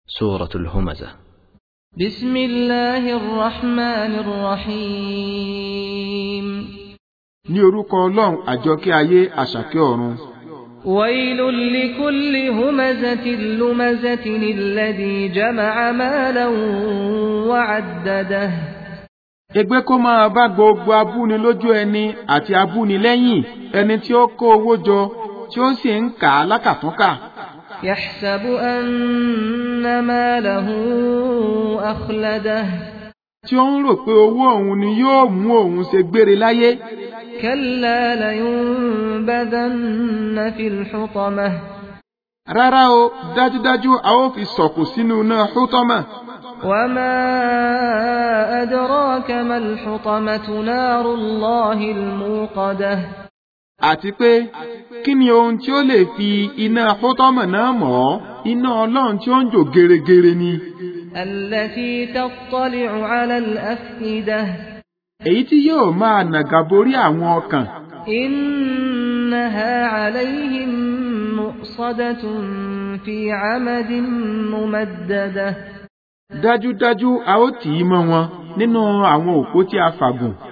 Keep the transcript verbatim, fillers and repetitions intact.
سورة الهمزة. بسم الله الرحمن الرحيم. ní orúkọ Ọlọ́run àjọkẹ́ ayé àṣàkẹ́ ọ̀run. ويل لكل همزة لمزة الذي جمع مالا وعدده. ègbé kó máa bá gbogbo abúni lójú ẹni àti abúni lẹ́yìn ẹni tí ó kó owó jọ tí ó sì ń kà á lákàtúnkà. يحسب أن ماله أخلده. tí ó ń rò pé owó òun ni yóò mú òun ṣe gbére láyé. كلا لينبذن في الحطمة. rárá o, dájúdájú a ó fi sọ̀kù sínú iná hútọ́mà. وما أدراك ما الحطمة نار الله الموقدة. àti pé kí ni ohun tí ó lè fi iná hútọ́mà náà mọ̀? iná Ọlọ́run tí ó ń jò gèrègèrè ni. التي تطلع على الأفئدة. èyí tí yóò máa nàgà borí àwọn ọkàn. إنها عليهم مؤصدة في عمد ممددة. dájúdájú a ó tì í mọ́ wọn nínú àwọn òpó tí a fàgùn.